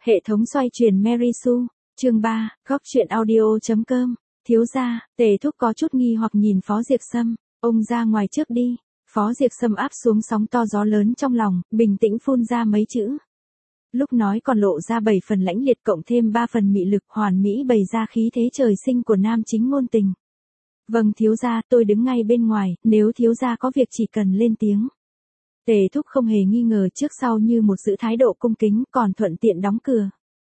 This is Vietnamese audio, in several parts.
Hệ thống xoay chuyển Mary Sue, chương 3, góc truyện audio.com, thiếu gia, Tề Thúc có chút nghi hoặc nhìn Phó Diệp Sâm, ông ra ngoài trước đi. Phó Diệp Sâm áp xuống sóng to gió lớn trong lòng, bình tĩnh phun ra mấy chữ. Lúc nói còn lộ ra 7 phần lãnh liệt cộng thêm 3 phần mị lực hoàn mỹ bày ra khí thế trời sinh của nam chính ngôn tình. Vâng thiếu gia, tôi đứng ngay bên ngoài, nếu thiếu gia có việc chỉ cần lên tiếng. Tề Thúc không hề nghi ngờ trước sau như một giữ thái độ cung kính còn thuận tiện đóng cửa.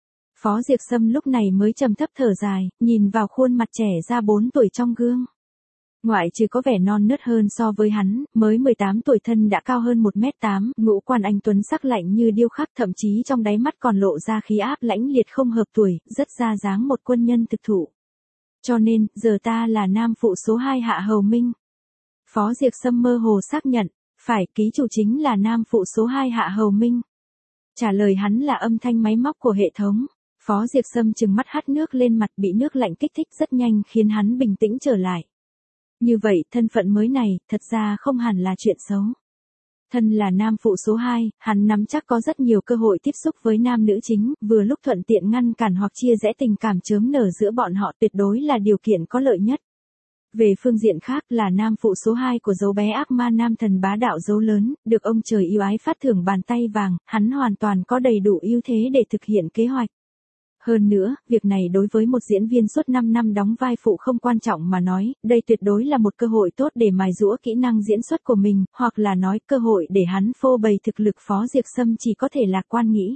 Phó Diệp Sâm lúc này mới trầm thấp thở dài, nhìn vào khuôn mặt trẻ ra 4 tuổi trong gương. Ngoại trừ có vẻ non nớt hơn so với hắn, mới 18 tuổi thân đã cao hơn 1m8, ngũ quan anh tuấn sắc lạnh như điêu khắc thậm chí trong đáy mắt còn lộ ra khí áp lãnh liệt không hợp tuổi, rất ra dáng một quân nhân thực thụ. Cho nên, giờ ta là nam phụ số 2 Hạ Hầu Minh. Phó Diệp Sâm mơ hồ xác nhận, phải, ký chủ chính là nam phụ số 2 Hạ Hầu Minh. Trả lời hắn là âm thanh máy móc của hệ thống. Phó Diệp Sâm trừng mắt hắt nước lên mặt bị nước lạnh kích thích rất nhanh khiến hắn bình tĩnh trở lại. Như vậy, thân phận mới này, thật ra không hẳn là chuyện xấu. Thân là nam phụ số 2, hắn nắm chắc có rất nhiều cơ hội tiếp xúc với nam nữ chính, vừa lúc thuận tiện ngăn cản hoặc chia rẽ tình cảm chớm nở giữa bọn họ tuyệt đối là điều kiện có lợi nhất. Về phương diện khác là nam phụ số 2 của dấu bé ác ma nam thần bá đạo dấu lớn, được ông trời yêu ái phát thưởng bàn tay vàng, hắn hoàn toàn có đầy đủ ưu thế để thực hiện kế hoạch. Hơn nữa, việc này đối với một diễn viên suốt 5 năm đóng vai phụ không quan trọng mà nói, đây tuyệt đối là một cơ hội tốt để mài giũa kỹ năng diễn xuất của mình, hoặc là nói cơ hội để hắn phô bày thực lực. Phó Diệp Sâm chỉ có thể lạc quan nghĩ.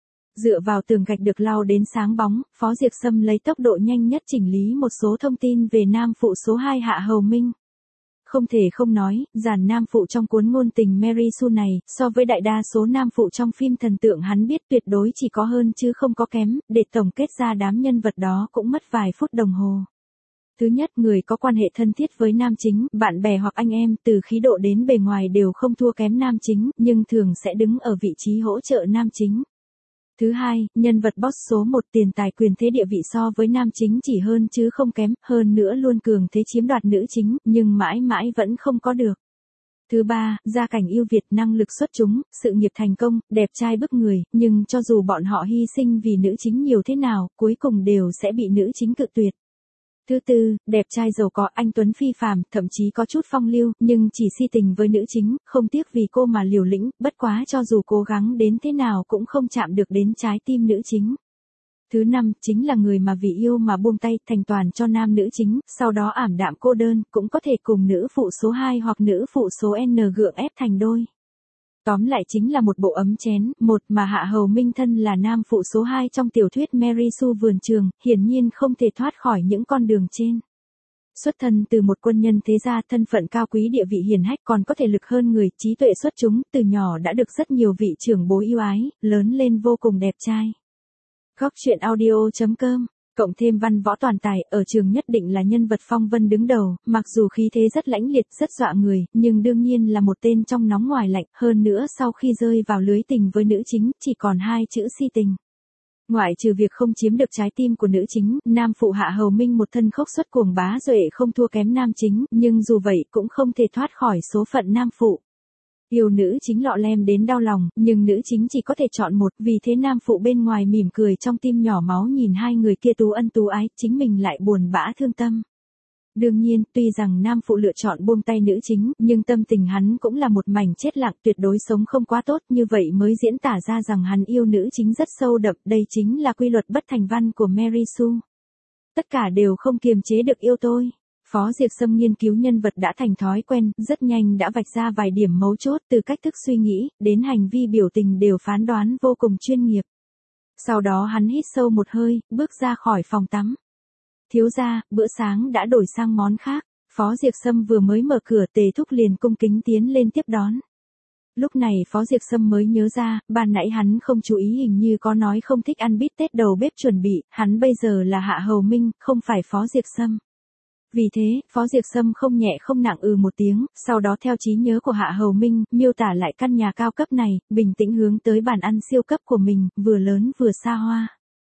Dựa vào tường gạch được lau đến sáng bóng, Phó Diệp Sâm lấy tốc độ nhanh nhất chỉnh lý một số thông tin về nam phụ số 2 Hạ Hầu Minh. Không thể không nói, dàn nam phụ trong cuốn ngôn tình Mary Sue này, so với đại đa số nam phụ trong phim thần tượng hắn biết tuyệt đối chỉ có hơn chứ không có kém, để tổng kết ra đám nhân vật đó cũng mất vài phút đồng hồ. Thứ nhất, người có quan hệ thân thiết với nam chính, bạn bè hoặc anh em, từ khí độ đến bề ngoài đều không thua kém nam chính, nhưng thường sẽ đứng ở vị trí hỗ trợ nam chính. Thứ hai, nhân vật boss số 1 tiền tài quyền thế địa vị so với nam chính chỉ hơn chứ không kém, hơn nữa luôn cường thế chiếm đoạt nữ chính, nhưng mãi mãi vẫn không có được. Thứ ba, gia cảnh ưu việt, năng lực xuất chúng, sự nghiệp thành công, đẹp trai bức người, nhưng cho dù bọn họ hy sinh vì nữ chính nhiều thế nào, cuối cùng đều sẽ bị nữ chính cự tuyệt. Thứ tư, đẹp trai giàu có, anh tuấn phi phàm, thậm chí có chút phong lưu, nhưng chỉ si tình với nữ chính, không tiếc vì cô mà liều lĩnh, bất quá cho dù cố gắng đến thế nào cũng không chạm được đến trái tim nữ chính. Thứ năm, chính là người mà vì yêu mà buông tay, thành toàn cho nam nữ chính, sau đó ảm đạm cô đơn, cũng có thể cùng nữ phụ số 2 hoặc nữ phụ số N gượng ép thành đôi. Tóm lại chính là một bộ ấm chén, một mà Hạ Hầu Minh thân là nam phụ số 2 trong tiểu thuyết Mary Sue vườn trường, hiển nhiên không thể thoát khỏi những con đường trên. Xuất thân từ một quân nhân thế gia, thân phận cao quý địa vị hiển hách, còn có thể lực hơn người, trí tuệ xuất chúng, từ nhỏ đã được rất nhiều vị trưởng bối yêu ái, lớn lên vô cùng đẹp trai. Góc truyện audio.com, cộng thêm văn võ toàn tài, ở trường nhất định là nhân vật phong vân đứng đầu, mặc dù khí thế rất lãnh liệt, rất dọa người, nhưng đương nhiên là một tên trong nóng ngoài lạnh, hơn nữa sau khi rơi vào lưới tình với nữ chính, chỉ còn 2 chữ si tình. Ngoại trừ việc không chiếm được trái tim của nữ chính, nam phụ Hạ Hầu Minh một thân khốc xuất cuồng bá duệ không thua kém nam chính, nhưng dù vậy cũng không thể thoát khỏi số phận nam phụ. Yêu nữ chính lọ lem đến đau lòng, nhưng nữ chính chỉ có thể chọn một, vì thế nam phụ bên ngoài mỉm cười trong tim nhỏ máu nhìn hai người kia tú ân tú ái, chính mình lại buồn bã thương tâm. Đương nhiên, tuy rằng nam phụ lựa chọn buông tay nữ chính, nhưng tâm tình hắn cũng là một mảnh chết lặng, tuyệt đối sống không quá tốt, như vậy mới diễn tả ra rằng hắn yêu nữ chính rất sâu đậm, đây chính là quy luật bất thành văn của Mary Sue. Tất cả đều không kiềm chế được yêu tôi. Phó Diệp Sâm nghiên cứu nhân vật đã thành thói quen, rất nhanh đã vạch ra vài điểm mấu chốt, từ cách thức suy nghĩ, đến hành vi biểu tình đều phán đoán vô cùng chuyên nghiệp. Sau đó hắn hít sâu một hơi, bước ra khỏi phòng tắm. Thiếu gia, bữa sáng đã đổi sang món khác. Phó Diệp Sâm vừa mới mở cửa, Tề Thúc liền cung kính tiến lên tiếp đón. Lúc này Phó Diệp Sâm mới nhớ ra, ban nãy hắn không chú ý hình như có nói không thích ăn bít tết đầu bếp chuẩn bị, hắn bây giờ là Hạ Hầu Minh, không phải Phó Diệp Sâm. Vì thế, Phó Diệp Sâm không nhẹ không nặng một tiếng, sau đó theo trí nhớ của Hạ Hầu Minh, miêu tả lại căn nhà cao cấp này, bình tĩnh hướng tới bàn ăn siêu cấp của mình, vừa lớn vừa xa hoa.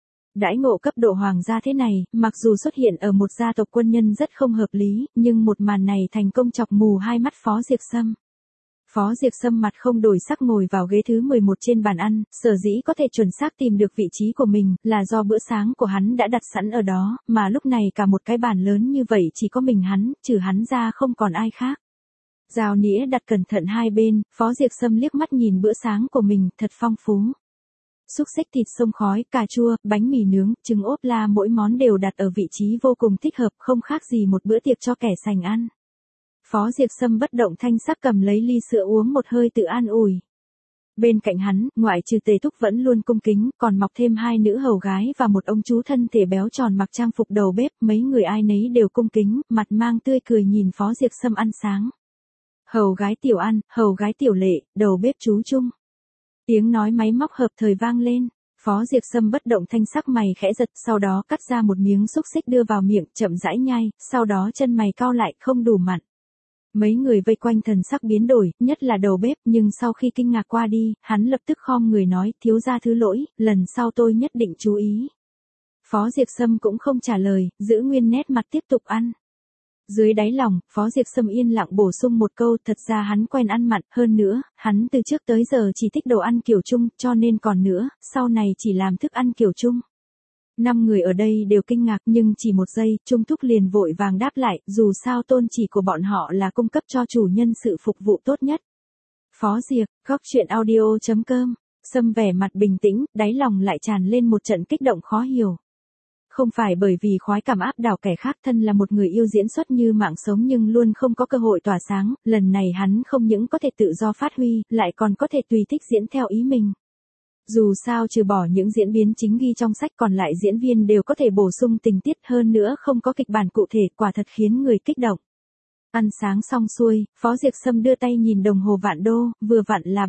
Đãi ngộ cấp độ hoàng gia thế này, mặc dù xuất hiện ở một gia tộc quân nhân rất không hợp lý, nhưng một màn này thành công chọc mù hai mắt Phó Diệp Sâm. Phó Diệp Sâm mặt không đổi sắc ngồi vào ghế thứ 11 trên bàn ăn, sở dĩ có thể chuẩn xác tìm được vị trí của mình, là do bữa sáng của hắn đã đặt sẵn ở đó, mà lúc này cả một cái bàn lớn như vậy chỉ có mình hắn, trừ hắn ra không còn ai khác. Dao nĩa đặt cẩn thận hai bên, Phó Diệp Sâm liếc mắt nhìn bữa sáng của mình, thật phong phú. Xúc xích thịt xông khói, cà chua, bánh mì nướng, trứng ốp la mỗi món đều đặt ở vị trí vô cùng thích hợp, không khác gì một bữa tiệc cho kẻ sành ăn. Phó Diệp Sâm bất động thanh sắc cầm lấy ly sữa uống một hơi tự an ủi. Bên cạnh hắn, ngoại trừ Tề Thúc vẫn luôn cung kính, còn mọc thêm hai nữ hầu gái và một ông chú thân thể béo tròn mặc trang phục đầu bếp, mấy người ai nấy đều cung kính, mặt mang tươi cười nhìn Phó Diệp Sâm ăn sáng. Hầu gái Tiểu An, hầu gái Tiểu Lệ, đầu bếp chú Trung. Tiếng nói máy móc hợp thời vang lên. Phó Diệp Sâm bất động thanh sắc mày khẽ giật, sau đó cắt ra một miếng xúc xích đưa vào miệng, chậm rãi nhai, sau đó chân mày cau lại, không đủ mặn. Mấy người vây quanh thần sắc biến đổi, nhất là đầu bếp, nhưng sau khi kinh ngạc qua đi, hắn lập tức khom người nói, thiếu gia thứ lỗi, lần sau tôi nhất định chú ý. Phó Diệp Sâm cũng không trả lời, giữ nguyên nét mặt tiếp tục ăn. Dưới đáy lòng, Phó Diệp Sâm yên lặng bổ sung một câu, thật ra hắn quen ăn mặn, hơn nữa, hắn từ trước tới giờ chỉ thích đồ ăn kiểu Trung, cho nên còn nữa, sau này chỉ làm thức ăn kiểu Trung. 5 người ở đây đều kinh ngạc nhưng chỉ một giây, Trung Thúc liền vội vàng đáp lại, dù sao tôn chỉ của bọn họ là cung cấp cho chủ nhân sự phục vụ tốt nhất. Phó Diệp, góc chuyện audio.com, Sâm vẻ mặt bình tĩnh, đáy lòng lại tràn lên một trận kích động khó hiểu. Không phải bởi vì khoái cảm áp đảo kẻ khác, thân là một người yêu diễn xuất như mạng sống nhưng luôn không có cơ hội tỏa sáng, lần này hắn không những có thể tự do phát huy, lại còn có thể tùy thích diễn theo ý mình. Dù sao trừ bỏ những diễn biến chính ghi trong sách, còn lại diễn viên đều có thể bổ sung tình tiết, hơn nữa không có kịch bản cụ thể, quả thật khiến người kích động. Ăn sáng xong xuôi, Phó Diệp Sâm đưa tay nhìn đồng hồ vạn đô, vừa vặn là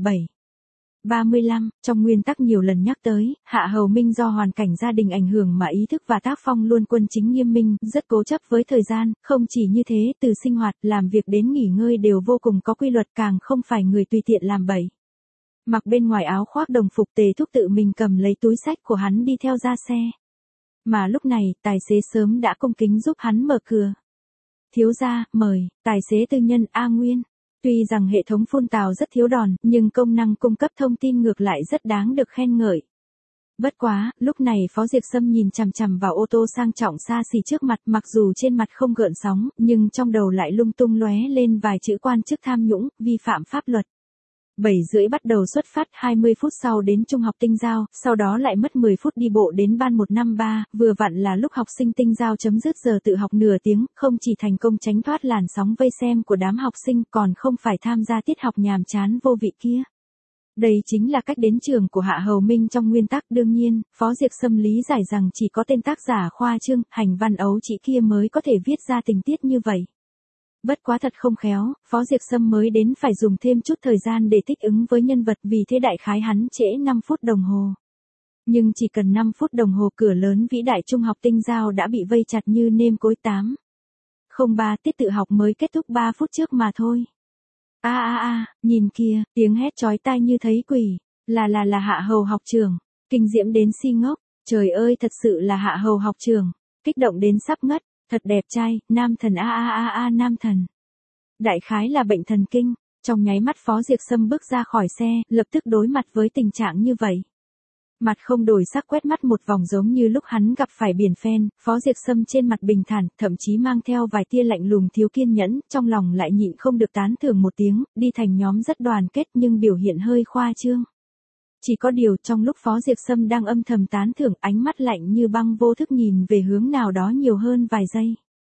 7:35, trong nguyên tắc nhiều lần nhắc tới, Hạ Hầu Minh do hoàn cảnh gia đình ảnh hưởng mà ý thức và tác phong luôn quân chính nghiêm minh, rất cố chấp với thời gian, không chỉ như thế, từ sinh hoạt, làm việc đến nghỉ ngơi đều vô cùng có quy luật, càng không phải người tùy tiện làm bậy. Mặc bên ngoài áo khoác đồng phục, Tề Thúc tự mình cầm lấy túi xách của hắn đi theo ra xe. Mà lúc này, tài xế sớm đã cung kính giúp hắn mở cửa. Thiếu gia, mời, tài xế tư nhân A Nguyên. Tuy rằng hệ thống phun tào rất thiếu đòn, nhưng công năng cung cấp thông tin ngược lại rất đáng được khen ngợi. Bất quá, lúc này Phó Diệp Sâm nhìn chằm chằm vào ô tô sang trọng xa xỉ trước mặt, mặc dù trên mặt không gợn sóng, nhưng trong đầu lại lung tung lóe lên vài chữ quan chức tham nhũng, vi phạm pháp luật. 7:30 bắt đầu xuất phát, 20 phút sau đến trung học Tinh Giao, sau đó lại mất 10 phút đi bộ đến ban 153, vừa vặn là lúc học sinh Tinh Giao chấm dứt giờ tự học nửa tiếng, không chỉ thành công tránh thoát làn sóng vây xem của đám học sinh, còn không phải tham gia tiết học nhàm chán vô vị kia. Đây chính là cách đến trường của Hạ Hầu Minh trong nguyên tắc, đương nhiên, Phó Diệp Sâm lý giải rằng chỉ có tên tác giả khoa trương, hành văn ấu chỉ kia mới có thể viết ra tình tiết như vậy. Bất quá thật không khéo, Phó Diệp Sâm mới đến phải dùng thêm chút thời gian để thích ứng với nhân vật, vì thế đại khái hắn trễ 5 phút đồng hồ. Nhưng chỉ cần 5 phút đồng hồ, cửa lớn vĩ đại trung học Tinh Giao đã bị vây chặt như nêm cối 8:03, tiết tự học mới kết thúc 3 phút trước mà thôi. Nhìn kìa, tiếng hét chói tai như thấy quỷ, là Hạ Hầu học trưởng, kinh diễm đến si ngốc, trời ơi thật sự là Hạ Hầu học trưởng, kích động đến sắp ngất. Thật đẹp trai, nam thần nam thần. Đại khái là bệnh thần kinh, trong nháy mắt Phó Diệp Sâm bước ra khỏi xe, lập tức đối mặt với tình trạng như vậy. Mặt không đổi sắc quét mắt một vòng giống như lúc hắn gặp phải biển phen, Phó Diệp Sâm trên mặt bình thản, thậm chí mang theo vài tia lạnh lùng thiếu kiên nhẫn, trong lòng lại nhịn không được tán thưởng một tiếng, đi thành nhóm rất đoàn kết nhưng biểu hiện hơi khoa trương. Chỉ có điều trong lúc Phó Diệp Sâm đang âm thầm tán thưởng, ánh mắt lạnh như băng vô thức nhìn về hướng nào đó nhiều hơn vài giây.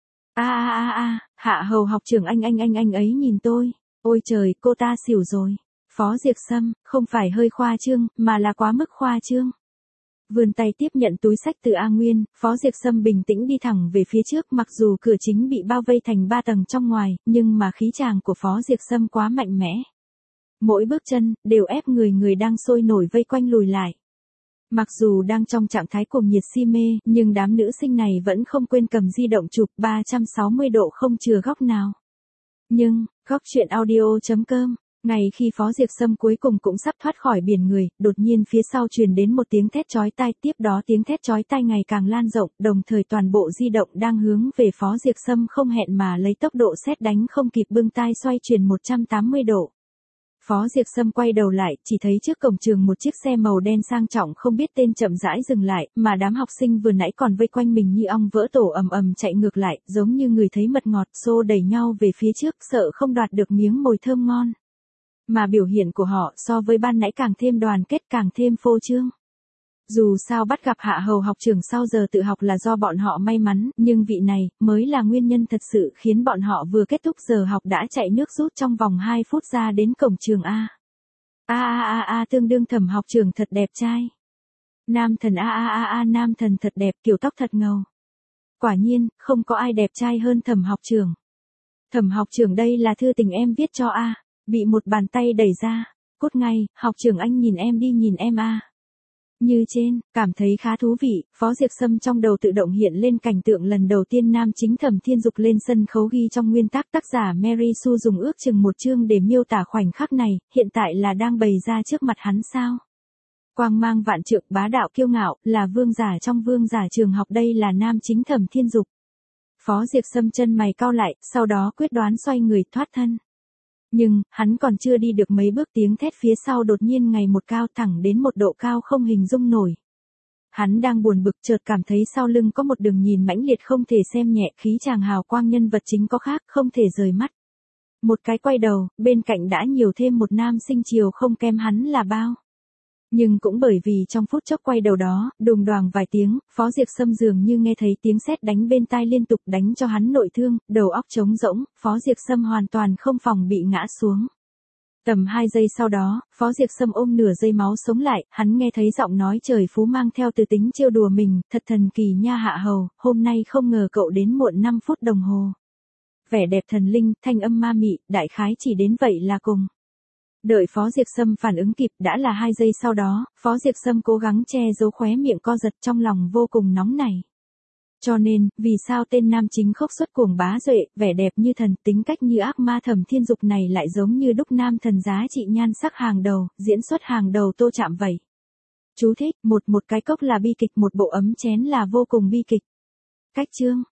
Hạ Hầu học trưởng anh ấy nhìn tôi. Ôi trời, cô ta xỉu rồi. Phó Diệp Sâm, không phải hơi khoa trương, mà là quá mức khoa trương. Vươn tay tiếp nhận túi xách từ A Nguyên, Phó Diệp Sâm bình tĩnh đi thẳng về phía trước, mặc dù cửa chính bị bao vây thành 3 tầng trong ngoài, nhưng mà khí chàng của Phó Diệp Sâm quá mạnh mẽ. Mỗi bước chân, đều ép người đang sôi nổi vây quanh lùi lại. Mặc dù đang trong trạng thái cuồng nhiệt si mê, nhưng đám nữ sinh này vẫn không quên cầm di động chụp 360 độ không chừa góc nào. Nhưng, góc chuyện audio.com, ngày khi Phó Diệp Sâm cuối cùng cũng sắp thoát khỏi biển người, đột nhiên phía sau truyền đến một tiếng thét chói tai, tiếp đó tiếng thét chói tai ngày càng lan rộng, đồng thời toàn bộ di động đang hướng về Phó Diệp Sâm không hẹn mà lấy tốc độ sét đánh không kịp bưng tai xoay chuyển 180 độ. Phó Diệp Sâm quay đầu lại, chỉ thấy trước cổng trường một chiếc xe màu đen sang trọng không biết tên chậm rãi dừng lại, mà đám học sinh vừa nãy còn vây quanh mình như ong vỡ tổ ầm ầm chạy ngược lại, giống như người thấy mật ngọt, xô đẩy nhau về phía trước, sợ không đoạt được miếng mồi thơm ngon. Mà biểu hiện của họ so với ban nãy càng thêm đoàn kết, càng thêm phô trương. Dù sao bắt gặp hạ hầu học trưởng sau giờ tự học là do bọn họ may mắn, nhưng vị này mới là nguyên nhân thật sự khiến bọn họ vừa kết thúc giờ học đã chạy nước rút trong vòng 2 phút ra đến cổng trường A. Tương đương Thẩm học trưởng thật đẹp trai. Nam thần nam thần thật đẹp, kiểu tóc thật ngầu. Quả nhiên, không có ai đẹp trai hơn Thẩm học trưởng. Thẩm học trưởng đây là thư tình em viết cho A. Bị một bàn tay đẩy ra. Cút ngay, học trưởng anh nhìn em đi, nhìn em A. Như trên, cảm thấy khá thú vị, Phó Diệp Sâm trong đầu tự động hiện lên cảnh tượng lần đầu tiên nam chính Thẩm Thiên Dục lên sân khấu ghi trong nguyên tác tác giả Mary Sue dùng ước chừng một chương để miêu tả khoảnh khắc này, hiện tại là đang bày ra trước mặt hắn sao. Quang mang vạn trượng, bá đạo kiêu ngạo, là vương giả trong vương giả trường học, đây là nam chính Thẩm Thiên Dục. Phó Diệp Sâm chân mày cau lại, sau đó quyết đoán xoay người thoát thân. Nhưng, hắn còn chưa đi được mấy bước tiếng thét phía sau đột nhiên ngày một cao thẳng đến một độ cao không hình dung nổi. Hắn đang buồn bực chợt cảm thấy sau lưng có một đường nhìn mãnh liệt không thể xem nhẹ, khí chàng hào quang nhân vật chính có khác không thể rời mắt. Một cái quay đầu, bên cạnh đã nhiều thêm một nam sinh chiều không kém hắn là bao. Nhưng cũng bởi vì trong phút chốc quay đầu đó, đùng đoàng vài tiếng, Phó Diệp Sâm dường như nghe thấy tiếng sét đánh bên tai liên tục đánh cho hắn nội thương, đầu óc trống rỗng, Phó Diệp Sâm hoàn toàn không phòng bị ngã xuống. Tầm 2 giây sau đó, Phó Diệp Sâm ôm nửa giây máu sống lại, hắn nghe thấy giọng nói trời phú mang theo từ tính trêu đùa mình, thật thần kỳ nha Hạ Hầu, hôm nay không ngờ cậu đến muộn 5 phút đồng hồ. Vẻ đẹp thần linh, thanh âm ma mị, đại khái chỉ đến vậy là cùng. Đợi Phó Diệp Sâm phản ứng kịp đã là 2 giây sau đó, Phó Diệp Sâm cố gắng che giấu khóe miệng co giật trong lòng vô cùng nóng nảy. Cho nên, vì sao tên nam chính khốc xuất cuồng bá duệ, vẻ đẹp như thần, tính cách như ác ma Thẩm Thiên Dục này lại giống như đúc nam thần giá trị nhan sắc hàng đầu, diễn xuất hàng đầu Tô Trạm vậy. Chú thích, một cái cốc là bi kịch, một bộ ấm chén là vô cùng bi kịch. Cách chương.